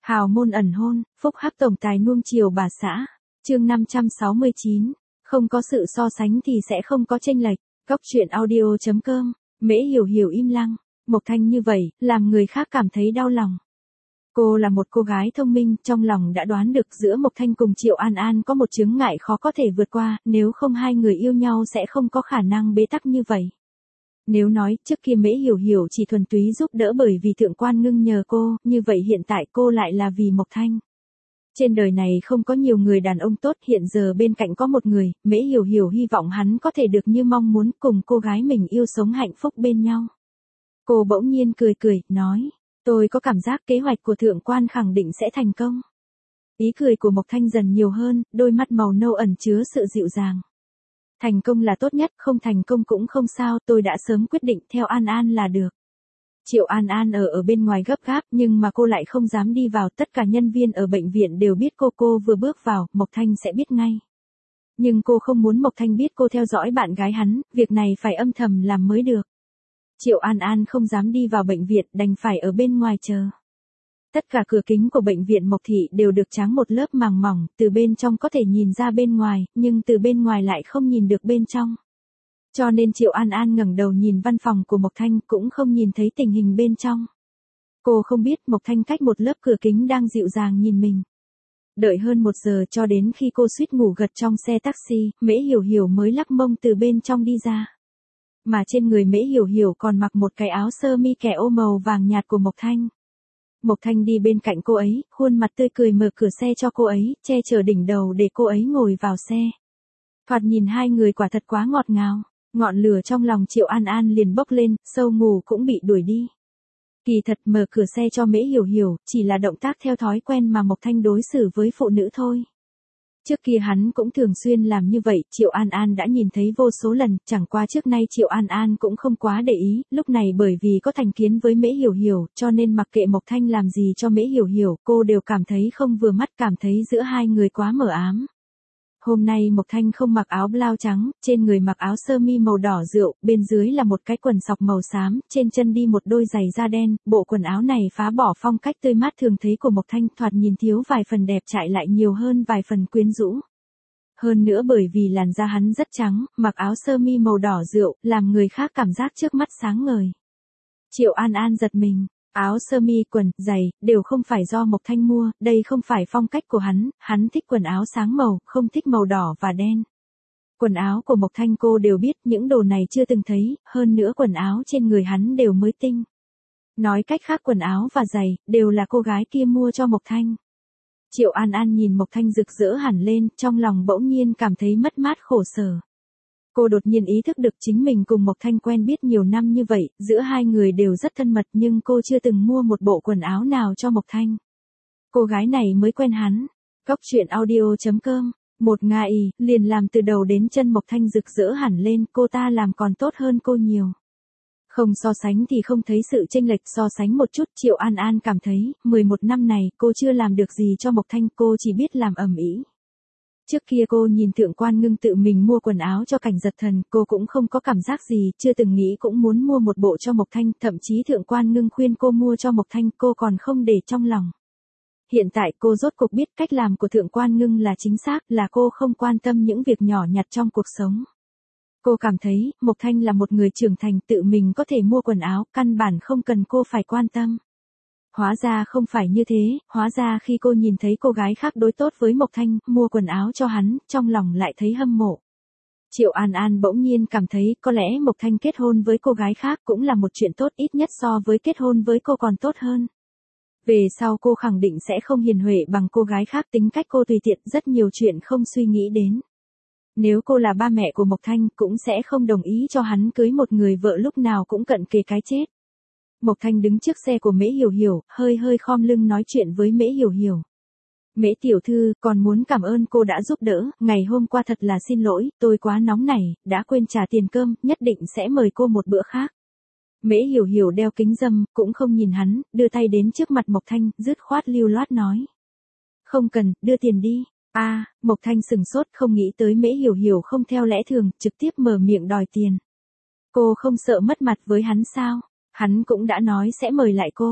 Hào môn ẩn hôn, phúc hắc tổng tài nuông chiều bà xã. Chương 569. Không có sự so sánh thì sẽ không có chênh lệch. Góc truyện audio.com. Mễ Hiểu Hiểu im lặng. Mộc Thanh như vậy, làm người khác cảm thấy đau lòng. Cô là một cô gái thông minh, trong lòng đã đoán được giữa Mộc Thanh cùng Triệu An An có một chướng ngại khó có thể vượt qua, nếu không hai người yêu nhau sẽ không có khả năng bế tắc như vậy. Nếu nói trước kia Mễ Hiểu Hiểu chỉ thuần túy giúp đỡ bởi vì Thượng Quan Ngưng nhờ cô, như vậy hiện tại cô lại là vì Mộc Thanh. Trên đời này không có nhiều người đàn ông tốt, hiện giờ bên cạnh có một người, Mễ Hiểu Hiểu hy vọng hắn có thể được như mong muốn cùng cô gái mình yêu sống hạnh phúc bên nhau. Cô bỗng nhiên cười cười, nói, tôi có cảm giác kế hoạch của Thượng Quan khẳng định sẽ thành công. Ý cười của Mộc Thanh dần nhiều hơn, đôi mắt màu nâu ẩn chứa sự dịu dàng. Thành công là tốt nhất, không thành công cũng không sao, tôi đã sớm quyết định theo An An là được. Triệu An An ở bên ngoài gấp gáp nhưng mà cô lại không dám đi vào, tất cả nhân viên ở bệnh viện đều biết cô vừa bước vào, Mộc Thanh sẽ biết ngay. Nhưng cô không muốn Mộc Thanh biết cô theo dõi bạn gái hắn, việc này phải âm thầm làm mới được. Triệu An An không dám đi vào bệnh viện, đành phải ở bên ngoài chờ. Tất cả cửa kính của bệnh viện Mộc Thị đều được tráng một lớp màng mỏng, từ bên trong có thể nhìn ra bên ngoài, nhưng từ bên ngoài lại không nhìn được bên trong. Cho nên Triệu An An ngẩng đầu nhìn văn phòng của Mộc Thanh cũng không nhìn thấy tình hình bên trong. Cô không biết Mộc Thanh cách một lớp cửa kính đang dịu dàng nhìn mình. Đợi hơn 1 giờ cho đến khi cô suýt ngủ gật trong xe taxi, Mễ Hiểu Hiểu mới lắc mông từ bên trong đi ra. Mà trên người Mễ Hiểu Hiểu còn mặc một cái áo sơ mi kẻ ô màu vàng nhạt của Mộc Thanh. Mộc Thanh đi bên cạnh cô ấy, khuôn mặt tươi cười mở cửa xe cho cô ấy, che chở đỉnh đầu để cô ấy ngồi vào xe. Thoạt nhìn hai người quả thật quá ngọt ngào. Ngọn lửa trong lòng Triệu An An liền bốc lên, sâu ngủ cũng bị đuổi đi. Kỳ thật mở cửa xe cho Mễ Hiểu Hiểu, chỉ là động tác theo thói quen mà Mộc Thanh đối xử với phụ nữ thôi. Trước kia hắn cũng thường xuyên làm như vậy, Triệu An An đã nhìn thấy vô số lần, chẳng qua trước nay Triệu An An cũng không quá để ý, lúc này bởi vì có thành kiến với Mễ Hiểu Hiểu, cho nên mặc kệ Mộc Thanh làm gì cho Mễ Hiểu Hiểu, cô đều cảm thấy không vừa mắt, cảm thấy giữa hai người quá mờ ám. Hôm nay Mộc Thanh không mặc áo blau trắng, trên người mặc áo sơ mi màu đỏ rượu, bên dưới là một cái quần sọc màu xám, trên chân đi một đôi giày da đen, bộ quần áo này phá bỏ phong cách tươi mát thường thấy của Mộc Thanh, thoạt nhìn thiếu vài phần đẹp trai lại nhiều hơn vài phần quyến rũ. Hơn nữa bởi vì làn da hắn rất trắng, mặc áo sơ mi màu đỏ rượu, làm người khác cảm giác trước mắt sáng ngời. Triệu An An giật mình. Áo sơ mi, quần, giày, đều không phải do Mộc Thanh mua, đây không phải phong cách của hắn thích quần áo sáng màu, không thích màu đỏ và đen. Quần áo của Mộc Thanh cô đều biết, những đồ này chưa từng thấy, hơn nữa quần áo trên người hắn đều mới tinh. Nói cách khác quần áo và giày, đều là cô gái kia mua cho Mộc Thanh. Triệu An An nhìn Mộc Thanh rực rỡ hẳn lên, trong lòng bỗng nhiên cảm thấy mất mát khổ sở. Cô đột nhiên ý thức được chính mình cùng Mộc Thanh quen biết nhiều năm như vậy, giữa hai người đều rất thân mật nhưng cô chưa từng mua một bộ quần áo nào cho Mộc Thanh. Cô gái này mới quen hắn. Góc truyện audio.com. Một ngày, liền làm từ đầu đến chân Mộc Thanh rực rỡ hẳn lên, cô ta làm còn tốt hơn cô nhiều. Không so sánh thì không thấy sự chênh lệch, so sánh một chút, Triệu An An cảm thấy, 11 năm này cô chưa làm được gì cho Mộc Thanh, cô chỉ biết làm ầm ĩ. Trước kia cô nhìn Thượng Quan Ngưng tự mình mua quần áo cho Cảnh Giật Thần, cô cũng không có cảm giác gì, chưa từng nghĩ cũng muốn mua một bộ cho Mộc Thanh, thậm chí Thượng Quan Ngưng khuyên cô mua cho Mộc Thanh, cô còn không để trong lòng. Hiện tại cô rốt cuộc biết cách làm của Thượng Quan Ngưng là chính xác, là cô không quan tâm những việc nhỏ nhặt trong cuộc sống. Cô cảm thấy, Mộc Thanh là một người trưởng thành tự mình có thể mua quần áo, căn bản không cần cô phải quan tâm. Hóa ra không phải như thế, hóa ra khi cô nhìn thấy cô gái khác đối tốt với Mộc Thanh, mua quần áo cho hắn, trong lòng lại thấy hâm mộ. Triệu An An bỗng nhiên cảm thấy có lẽ Mộc Thanh kết hôn với cô gái khác cũng là một chuyện tốt, ít nhất so với kết hôn với cô còn tốt hơn. Về sau cô khẳng định sẽ không hiền huệ bằng cô gái khác, tính cách cô tùy tiện, rất nhiều chuyện không suy nghĩ đến. Nếu cô là ba mẹ của Mộc Thanh cũng sẽ không đồng ý cho hắn cưới một người vợ lúc nào cũng cận kề cái chết. Mộc Thanh đứng trước xe của Mễ Hiểu Hiểu, hơi khom lưng nói chuyện với Mễ Hiểu Hiểu. Mễ tiểu thư, còn muốn cảm ơn cô đã giúp đỡ, ngày hôm qua thật là xin lỗi, tôi quá nóng nảy, đã quên trả tiền cơm, nhất định sẽ mời cô một bữa khác. Mễ Hiểu Hiểu đeo kính râm, cũng không nhìn hắn, đưa tay đến trước mặt Mộc Thanh, dứt khoát lưu loát nói. Không cần, đưa tiền đi. Mộc Thanh sừng sốt, không nghĩ tới Mễ Hiểu Hiểu không theo lẽ thường, trực tiếp mở miệng đòi tiền. Cô không sợ mất mặt với hắn sao? Hắn cũng đã nói sẽ mời lại cô.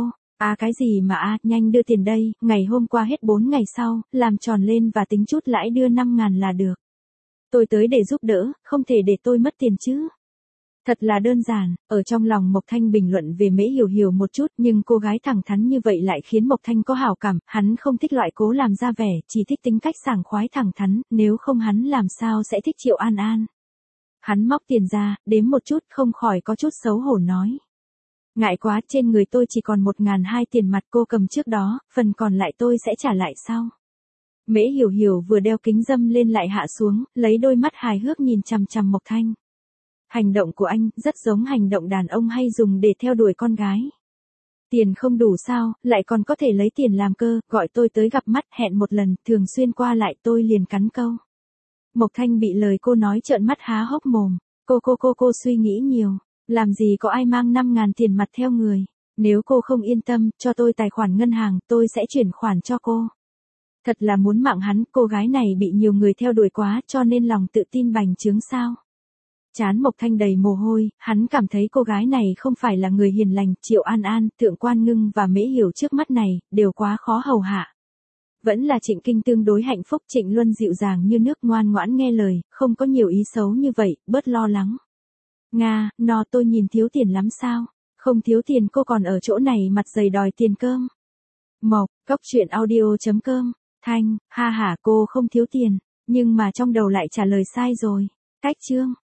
À cái gì mà nhanh đưa tiền đây, ngày hôm qua hết 4 ngày sau, làm tròn lên và tính chút lãi đưa 5.000 là được. Tôi tới để giúp đỡ, không thể để tôi mất tiền chứ. Thật là đơn giản, ở trong lòng Mộc Thanh bình luận về Mễ Hiểu Hiểu một chút, nhưng cô gái thẳng thắn như vậy lại khiến Mộc Thanh có hảo cảm, hắn không thích loại cố làm ra vẻ, chỉ thích tính cách sảng khoái thẳng thắn, nếu không hắn làm sao sẽ thích Triệu An An. Hắn móc tiền ra, đếm một chút, không khỏi có chút xấu hổ nói. Ngại quá, trên người tôi chỉ còn 1.200 tiền mặt cô cầm trước đó, phần còn lại tôi sẽ trả lại sau. Mễ Hiểu Hiểu vừa đeo kính râm lên lại hạ xuống, lấy đôi mắt hài hước nhìn chằm chằm Mộc Thanh. Hành động của anh rất giống hành động đàn ông hay dùng để theo đuổi con gái. Tiền không đủ sao, lại còn có thể lấy tiền làm cơ, gọi tôi tới gặp mắt, hẹn một lần, thường xuyên qua lại tôi liền cắn câu. Mộc Thanh bị lời cô nói trợn mắt há hốc mồm, cô suy nghĩ nhiều, làm gì có ai mang 5.000 tiền mặt theo người, nếu cô không yên tâm, cho tôi tài khoản ngân hàng, tôi sẽ chuyển khoản cho cô. Thật là muốn mạng hắn, cô gái này bị nhiều người theo đuổi quá cho nên lòng tự tin bành trướng sao. Trán Mộc Thanh đầy mồ hôi, hắn cảm thấy cô gái này không phải là người hiền lành, Triệu An An, Thượng Quan Ngưng và Mễ Hiểu trước mắt này, đều quá khó hầu hạ. Vẫn là Trịnh Kinh tương đối hạnh phúc, Trịnh Luân dịu dàng như nước ngoan ngoãn nghe lời, không có nhiều ý xấu như vậy, bớt lo lắng. Nga, tôi nhìn thiếu tiền lắm sao? Không thiếu tiền cô còn ở chỗ này mặt dày đòi tiền cơm. Mộc, coctruyện.audio.com, Thanh, ha hả cô không thiếu tiền, nhưng mà trong đầu lại trả lời sai rồi. Cách chương.